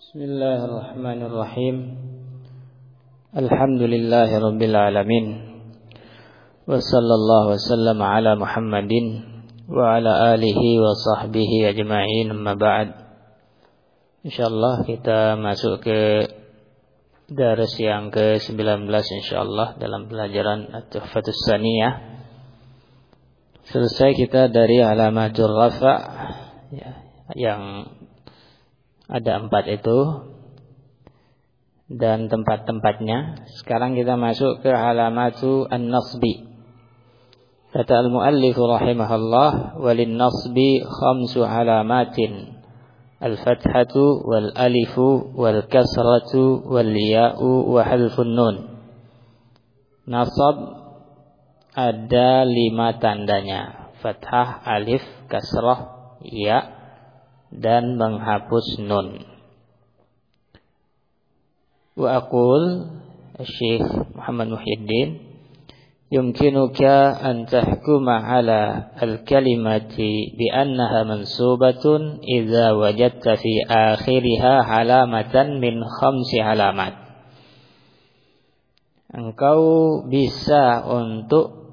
Bismillahirrahmanirrahim. Alhamdulillahirabbil alamin. Wassallallahu wasallam ala Muhammadin wa ala alihi wa sahbihi ajma'in, amma ba'd. Insyaallah kita masuk ke daras yang ke-19 insyaallah dalam pelajaran At-Tuhfatus Tsaniyah. Selesai kita dari alamatul rafa' ya, yang ada 4 itu dan tempat-tempatnya. Sekarang kita masuk ke alamatu an-nasbi. Kata al-muallif rahimahullah, walin nasbi khamsu alamatin: al-fathatu wal alifu wal kasratu wal ya'u wa halfun nun. Nasab ada 5 tandanya: fathah, alif, kasrah, ya, dan menghapus nun. Wa aqul, Syekh Muhammad Muhyiddin, yumkinuka an tahkuma ala al-kalimati bi annaha mansubatun idza wajadta fi akhiriha alamatan min 5 alamat. Engkau bisa untuk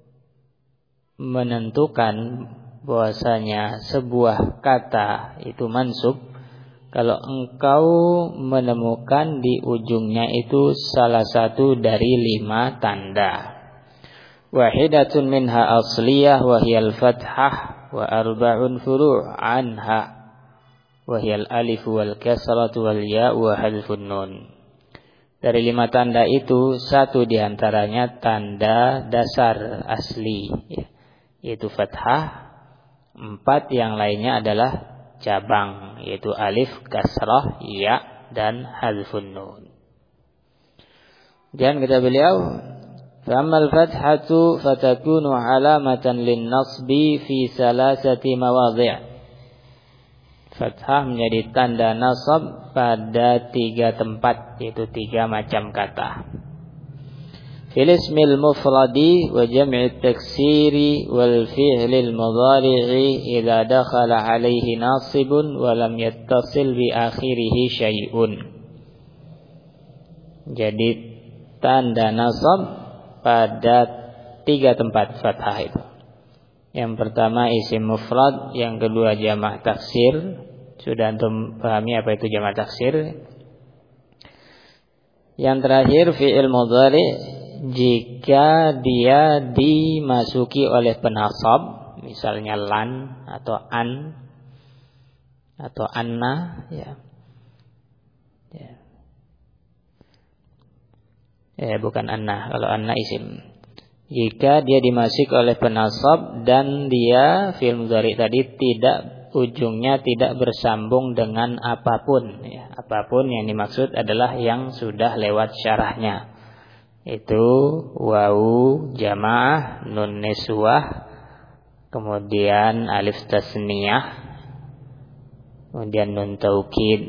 menentukan bahwasanya sebuah kata itu mansub kalau engkau menemukan di ujungnya itu salah satu dari 5 tanda. Wahidatun minha asliyah wa hiyal fathah wa arba'un furu' anha wa hiyal alif wal kasratu wal ya wa hadfun nun. Dari 5 tanda itu, satu diantaranya tanda dasar asli, yaitu fathah. 4 yang lainnya adalah cabang, yaitu alif, kasrah, ya, dan hadfun nun. Dan kata beliau, فَأَمَّا الْفَتْحَةُ فَتَكُونُ عَلَامَةً لِلنَّصْبِ فِي 3 مَوَاضِعٍ. Fathah menjadi tanda nasab pada 3 tempat, yaitu 3 macam kata. Fil ismil mufradi wa jam'i taksiri wal fi'lil mudhari'i idza dakhala 'alaihi nasibun wa lam yattasil bi akhirih syai'un. Jadi tanda nasab pada 3 tempat fathah itu. Yang pertama isim mufrad, yang kedua jamak taksir. Sudah antum pahami apa itu jamak taksir? Yang terakhir fi'il mudhari' jika dia dimasuki oleh penasab, misalnya lan atau an atau anna, bukan anna, kalau anna isim. Jika dia dimasuki oleh penasab dan dia fi'il mudhari tadi ujungnya tidak bersambung dengan apapun, apapun yang dimaksud adalah yang sudah lewat syarahnya. Itu wawu jamaah, nun niswah, kemudian alif tasniyah, kemudian nun taukid,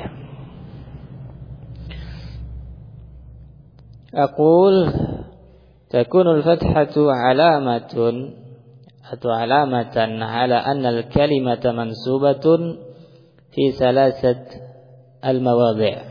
Aqul takunul fathatu alamatun atau alamatan ala anna al-kalimata mansubatun fi 3 al-mawadhi'.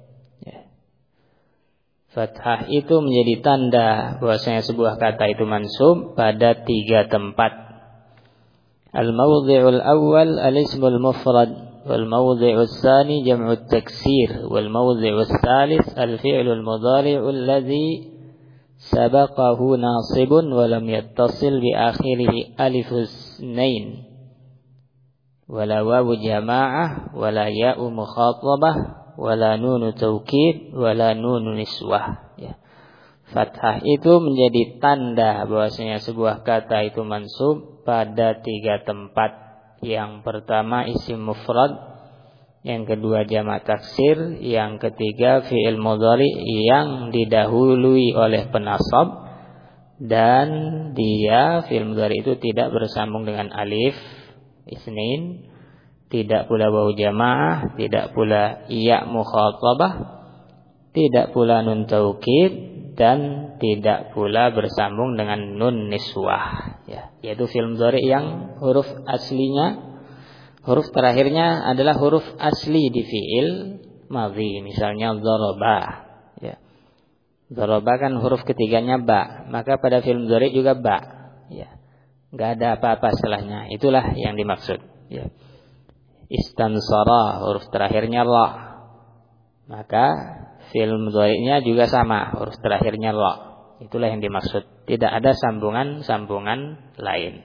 Fathah itu menjadi tanda bahwasanya sebuah kata itu mansub pada 3 tempat. Al-mawdhi'ul awwal al-ismul mufrad, wal mawdhi'us tsani jam'ut taksir, wal mawdhi'us tsalits al-fi'lul mudhari'ul ladzi sabaqahu nasibun wa lam yattasil bi akhirih alifus nain wala wawu jamaah wala ya'u mukhatabah wala nunu taukid wala nunu niswah. Fathah itu menjadi tanda bahwasanya sebuah kata itu mansub pada 3 tempat. Yang pertama isim mufrad, yang kedua jamak taksir, yang ketiga fi'il mudhari yang didahului oleh penasab dan dia fi'il mudhari itu tidak bersambung dengan alif isnin, tidak pula wawu jamaah, tidak pula ya mukhatabah, tidak pula nun taukid, dan tidak pula bersambung dengan nun niswah, yaitu fi'il mudhari yang huruf aslinya Huruf terakhirnya adalah huruf asli di fi'il madhi, misalnya dzaraba, ya. Dzaraba kan huruf ketiganya ba, maka pada fi'il mudhari juga ba, ya. Enggak ada apa-apa setelahnya. Itulah yang dimaksud, ya. Istansara huruf terakhirnya la, maka fi'il mudhari'nya juga sama, huruf terakhirnya la. Itulah yang dimaksud. Tidak ada sambungan lain.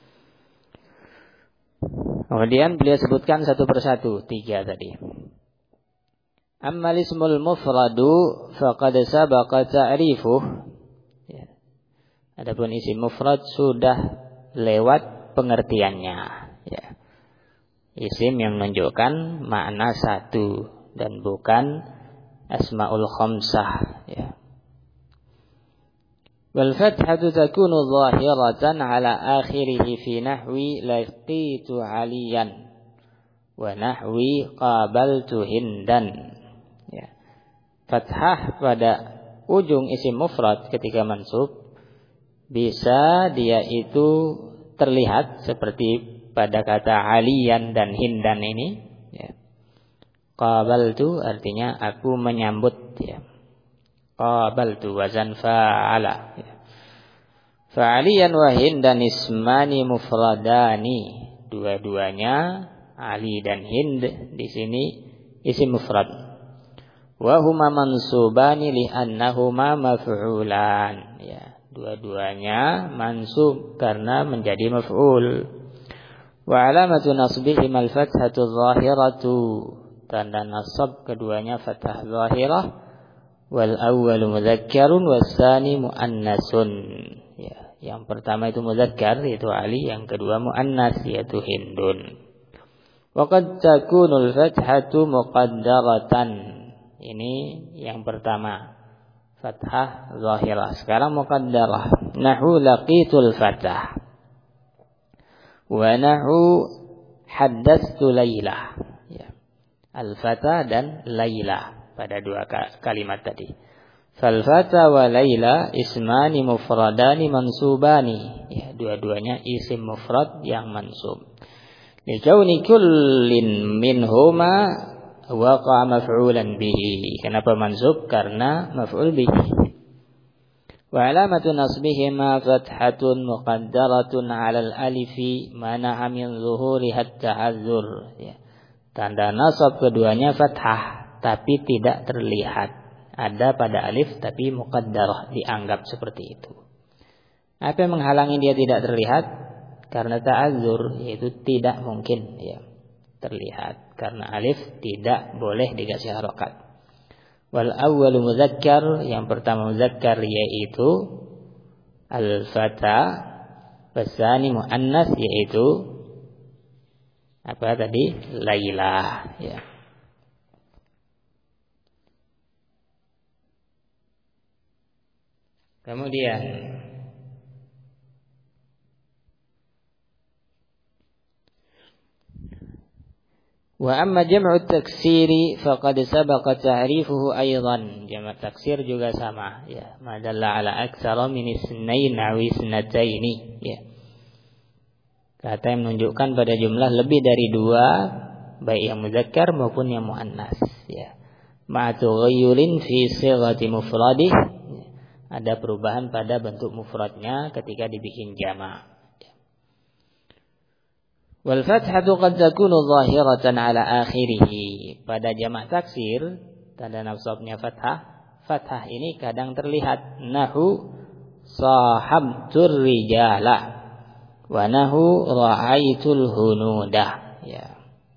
Kemudian beliau sebutkan satu persatu, 3 tadi. Ammal ismul mufradu faqad sabaqa ta'rifuh. Ya. Adapun isim mufrad sudah lewat pengertiannya, ya. Isim yang menunjukkan makna satu dan bukan asmaul khamsah, ya. Wal fathatu takunu zahiratan ala akhirih fi nahwi laqitu aliyan wa nahwi qabaltu hindan. Ya. Fathah pada ujung isim mufrad ketika mansub bisa dia itu terlihat seperti pada kata aliyan dan hindan ini, ya. Qabaltu artinya aku menyambut, ya. Qabaltu wazan fa'ala, ya. Fa'aliyan wa hindan ismani mufradani. Dua-duanya Ali dan Hind di sini isim mufrad. Wa huma mansubani li'annahuma maf'ulan, ya. Dua-duanya mansub karena menjadi maf'ul. Wa alamatu nasbihim al-fathatu zahiratu. Tanda nasab keduanya fathah zahirah. Wal awwalu mudzakkarun was tsani muannasun. Ya, yang pertama itu mudzakkar yaitu Ali, yang kedua muannas yaitu Hindun. Wa qad takunul fathatu muqaddaratan. Ini yang pertama, fathah zahirah. Sekarang muqaddarah. Nahu laqitul fathah. Wa nahu haddatsu Lailah. Ya. Al-fatah dan Lailah pada dua kalimat tadi. Fal fata wa Laila ismani mufradani mansubani. Ya, dua-duanya isim mufrad yang mansub. Likauni kullin minhuma waqa maf'ulan bihi. Kenapa mansub? Karena maf'ul bihi. Wa alamatu nasbihima fathatun muqaddaratun 'alal alifi mana'a min zuhuriha at-ta'azzur. Ya. Tanda nasab keduanya fathah tapi tidak terlihat. Ada pada alif tapi muqaddarah, dianggap seperti itu. Apa yang menghalangi dia tidak terlihat? Karena ta'azzur, yaitu tidak mungkin ya terlihat. Karena alif tidak boleh dikasih harokat. Wal awwalu mudzakkar, yang pertama mudzakkar yaitu al-fata, wasani muannas yaitu apa tadi? Lailah, ya. Kemudian wa amma jam'u taksiri faqad sabaqa ta'rifuhu aidan. Jamak taksir juga sama, ya. Madalla ala aktsara min isnain aw isnataini, ya. Kata yang menunjukkan pada jumlah lebih dari 2, baik yang muzakkar maupun yang muannas, ya. Ma tughayyurin fi sighati mufradih. Ada perubahan pada bentuk mufradnya ketika dibikin jamak. Wal fathatu qad takunu zahiratan ala akhirih. Pada jamak taksir, tanda nasabnya fathah. Fathah ini kadang terlihat. Nahu sahabtur rijala wa nahu ra'aitul hunudah. Ya.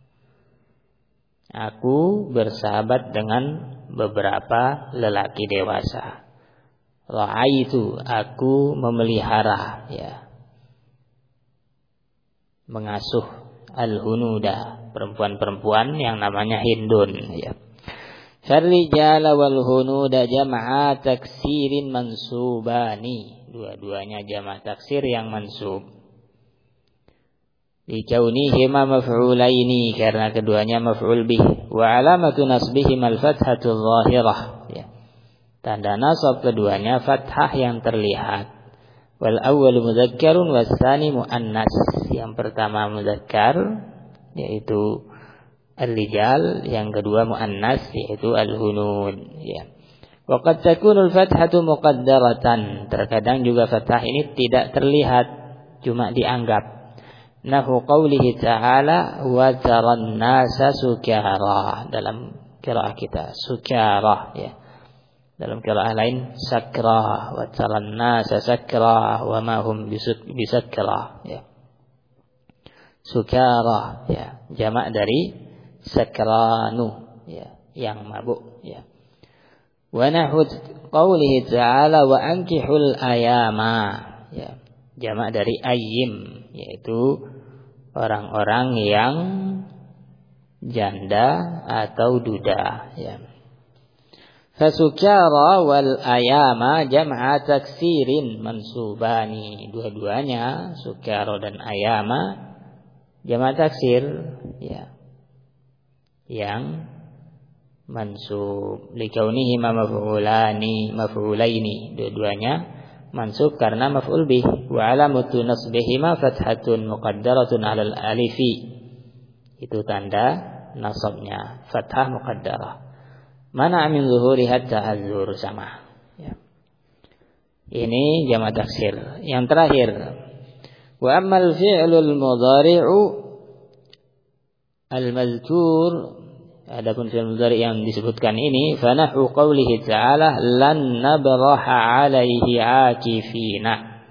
Aku bersahabat dengan beberapa lelaki dewasa. Ra'aitu, aku memelihara, ya, mengasuh al-hunuda, perempuan-perempuan yang namanya Hindun, ya. Syarrijala wal hunuda jam'a taksirin mansubani. Dua-duanya jamak taksir yang mansub. Likaunihima maf'ulaini, karena keduanya maf'ul bih. Wa alamatu nasbihim al-fathatu zahirah, ya. Tanda nasab keduanya fathah yang terlihat. Wal awwalu mudzakkarun was tsani muannas. Yang pertama muzakkar, yaitu al-rijal, yang kedua muannas yaitu al-hunun, ya. Wa qad takunul fathatu muqaddaratan, terkadang juga fathah ini tidak terlihat, cuma dianggap. Nahu qawlihi ta'ala wa taran nasa sukara, dalam qiraah kita sukara, ya. Dalam qiraah lain sakra, wa taran nasa sakra wa ma hum bisakra, ya. Sukara, ya, jamak dari sakranu, ya, yang mabuk, ya. Wa nahu qawlihi ta'ala wa ankihul ayama, ya, jamak dari ayyim, yaitu orang-orang yang janda atau duda, ya. Fasukara wal ayama jam'a taksirin mansubani, dua-duanya sukara dan ayama jamak taksir, ya, yang mansub likaunihi maf'ulaini, dua-duanya mansub karena maf'ul bih. Wa alamatu nasbihima fathatun muqaddaratun 'alal alifi, itu tanda nasabnya fathah muqaddarah. Mana min zuhuriha ta'azzur, sama, ya. Ini jamak taksir. Yang terakhir, wa ammal fi'lul mudhari'u al-mazkur, adapun fi'il mudhari' yang disebutkan ini, fa nahu qawlihi ta'ala lan nabraha 'alaihi 'akifina,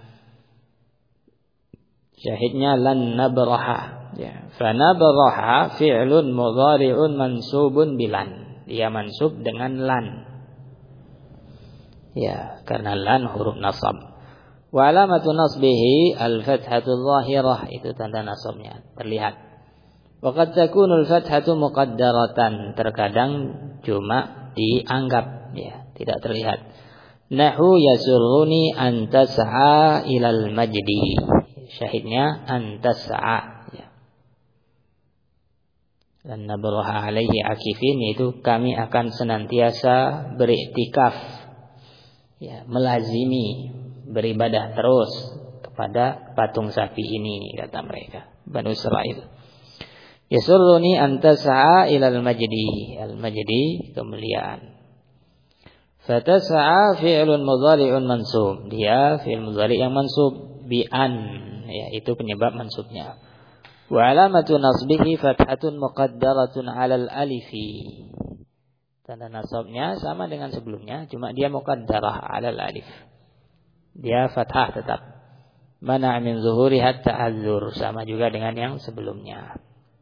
syahidnya lan nabraha, ya. Fa nabraha fi'lun mudhari'un mansubun bilan, dia mansub dengan lan, ya, karena lan huruf nasab. Wa alamatu nasbihi al-fathatu dhahirah, itu tanda nasabnya terlihat. Wa qad takunu al-fathatu muqaddaratan, terkadang cuma dianggap, ya, tidak terlihat. Nahu yasurruni an tas'a ilal majdi, syahidnya an tas'a, ya. Dan nabraha alaihi akifin, itu kami akan senantiasa beriktikaf, ya, melazimi beribadah terus kepada patung sapi ini, kata mereka Banu Israil. Yasurruni an tas'a ilal majdi, al-majdi kemuliaan. Fatas'a fi'lun mudhari'un mansub, dia fi'il mudhari' yang mansub bi an, ya, itu penyebab mansubnya. Wa alamatu nasbihi fathatun muqaddaratun 'alal alifi, tanda nasabnya sama dengan sebelumnya, cuma dia muqaddarah 'alal alif, dia fathah tetap. Mana min zuhuriha ta'azzur, sama juga dengan yang sebelumnya.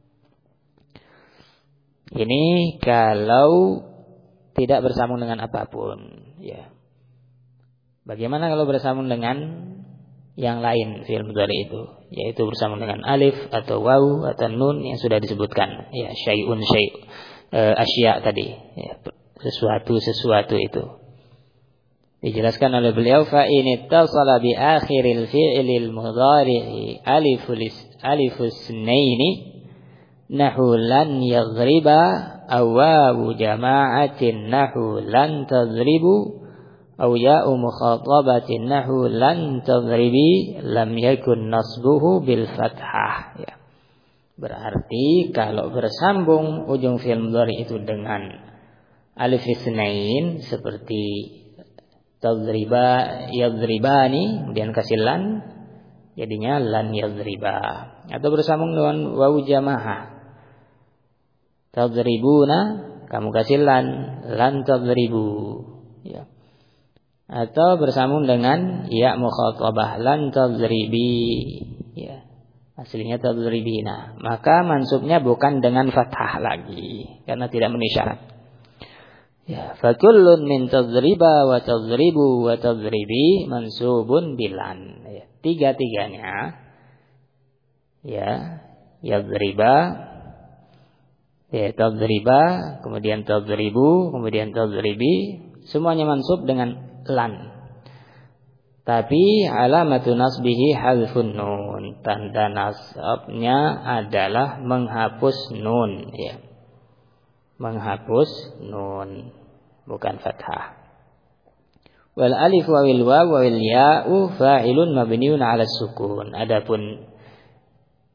Ini kalau tidak bersambung dengan apapun, ya. Bagaimana kalau bersambung dengan yang lain fi'il mudhari itu, yaitu bersambung dengan alif atau waw atau nun yang sudah disebutkan, ya, syai'un asya tadi, ya, sesuatu itu. Dijelaskan oleh beliau, fa in ittasala bi akhiril fi'lil mudhari'i alifus sunaini nahu lan yaghriba aw wawu jama'atin nahu lan tadribu aw ya'u mukhatabatin nahu lan tadribi lam yakun nasbuhu bil fathah, ya. Berarti kalau bersambung ujung fi'il mudhari itu dengan alif isnain seperti tadriba yadribani, kemudian kasih lan, jadinya lan yadriba. Atau bersambung dengan wawu jamaah, tadribuna, kamu kasih lan tadribu, ya. Atau bersambung dengan ya mukhatabah, lan tadribi, ya, aslinya tadribina, maka mansubnya bukan dengan fathah lagi karena tidak memenuhi syarat, ya. Fa kullun min tadriba wa tadribu wa tadribi mansubun bilan, ya. Tiga-tiganya, ya, yadriba, ya, tadriba, kemudian tadribu, kemudian tadribi, semuanya mansub dengan lan. Tapi alamatu nasbihi hazfun nun, tanda nasabnya adalah menghapus nun, ya. Menghapus nun, bukan fathah. Wal alif wa wil waw wa wil ya'u fa'ilun mabniun 'ala sukun. Adapun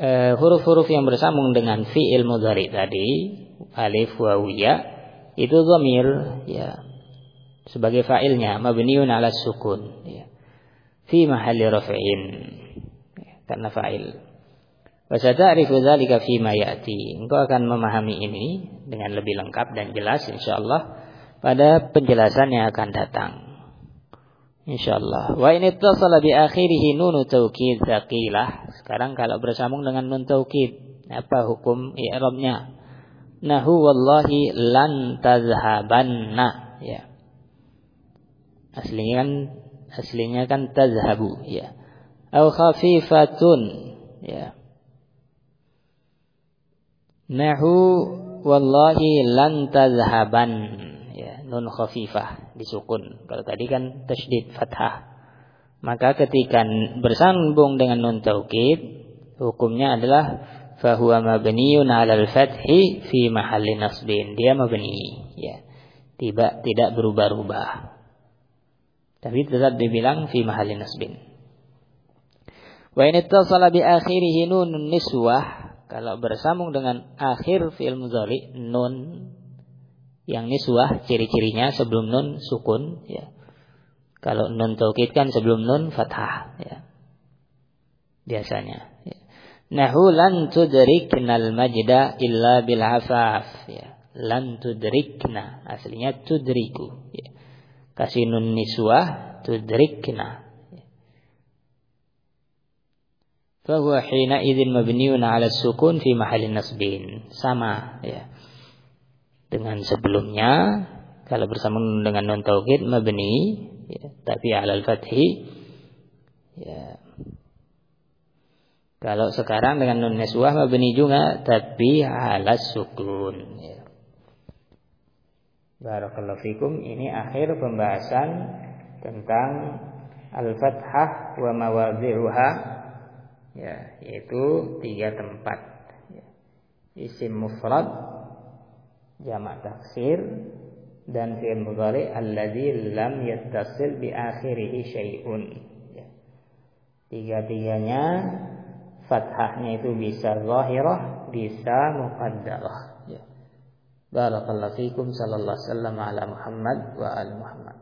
huruf-huruf yang bersambung dengan fi'il mudhari tadi, alif waw ya, itu dhamir ya, sebagai fa'ilnya mabniun 'ala sukun ya, fi mahalli raf'in ya, karena fa'il. Wa sata'rifu dzalika fi ma ya'ti. Engkau akan memahami ini dengan lebih lengkap dan jelas insyaallah pada penjelasan yang akan datang. Insyaallah. Wa in ittasala bi akhirih nun taukid tsaqilah. Sekarang kalau bersambung dengan nun taukid, apa hukum i'rabnya? Nahu wallahi lan tazhabanna ya. Aslinya kan tazhabu ya. Au khafifatun ya. Nahu wallahi lan tazhaban ya, nun khafifah disukun. Kalau tadi kan tasydid fathah. Maka ketika bersambung dengan nun taukid, hukumnya adalah fahuwa mabniun 'alal fathi fi mahalli nasbin. Dia mabni ya. Tidak berubah-ubah. Tapi tetap dibilang fi mahalli nasbin. Wa in ittasala bi akhirih nunun niswah, kalau bersambung dengan akhir fi'il mudhari nun yang niswah, ciri-cirinya sebelum nun sukun ya. Kalau nun taukid kan sebelum nun fathah ya. Biasanya ya. Nahu lan tudriknal majda illa bil afaf ya. Lan tudrikna, aslinya tudriku ya. Kasih nun niswah tudrikna. Fahuwa hina idzin mabniun 'ala sukun fi mahalli nasbin. Sama ya. Dengan sebelumnya, kalau bersambung dengan nun taukid mabni ya, tapi 'alal fathi ya. Kalau sekarang dengan nun niswah mabni juga tapi 'ala sukun ya. Barakallahu fikum. Ini akhir pembahasan tentang al-fathah wa mawadhi'uha ya, yaitu 3 tempat ya. Isim mufrad, jamak taksir, dan fi'il mudhari alladzi lam yattasil bi akhirih syai'un ya. 3-tiganya fathahnya itu bisa zahirah, bisa muqaddarah ya. Barakallahu fikum, sallallahu alaihi wasallam ala Muhammad wa ali Muhammad.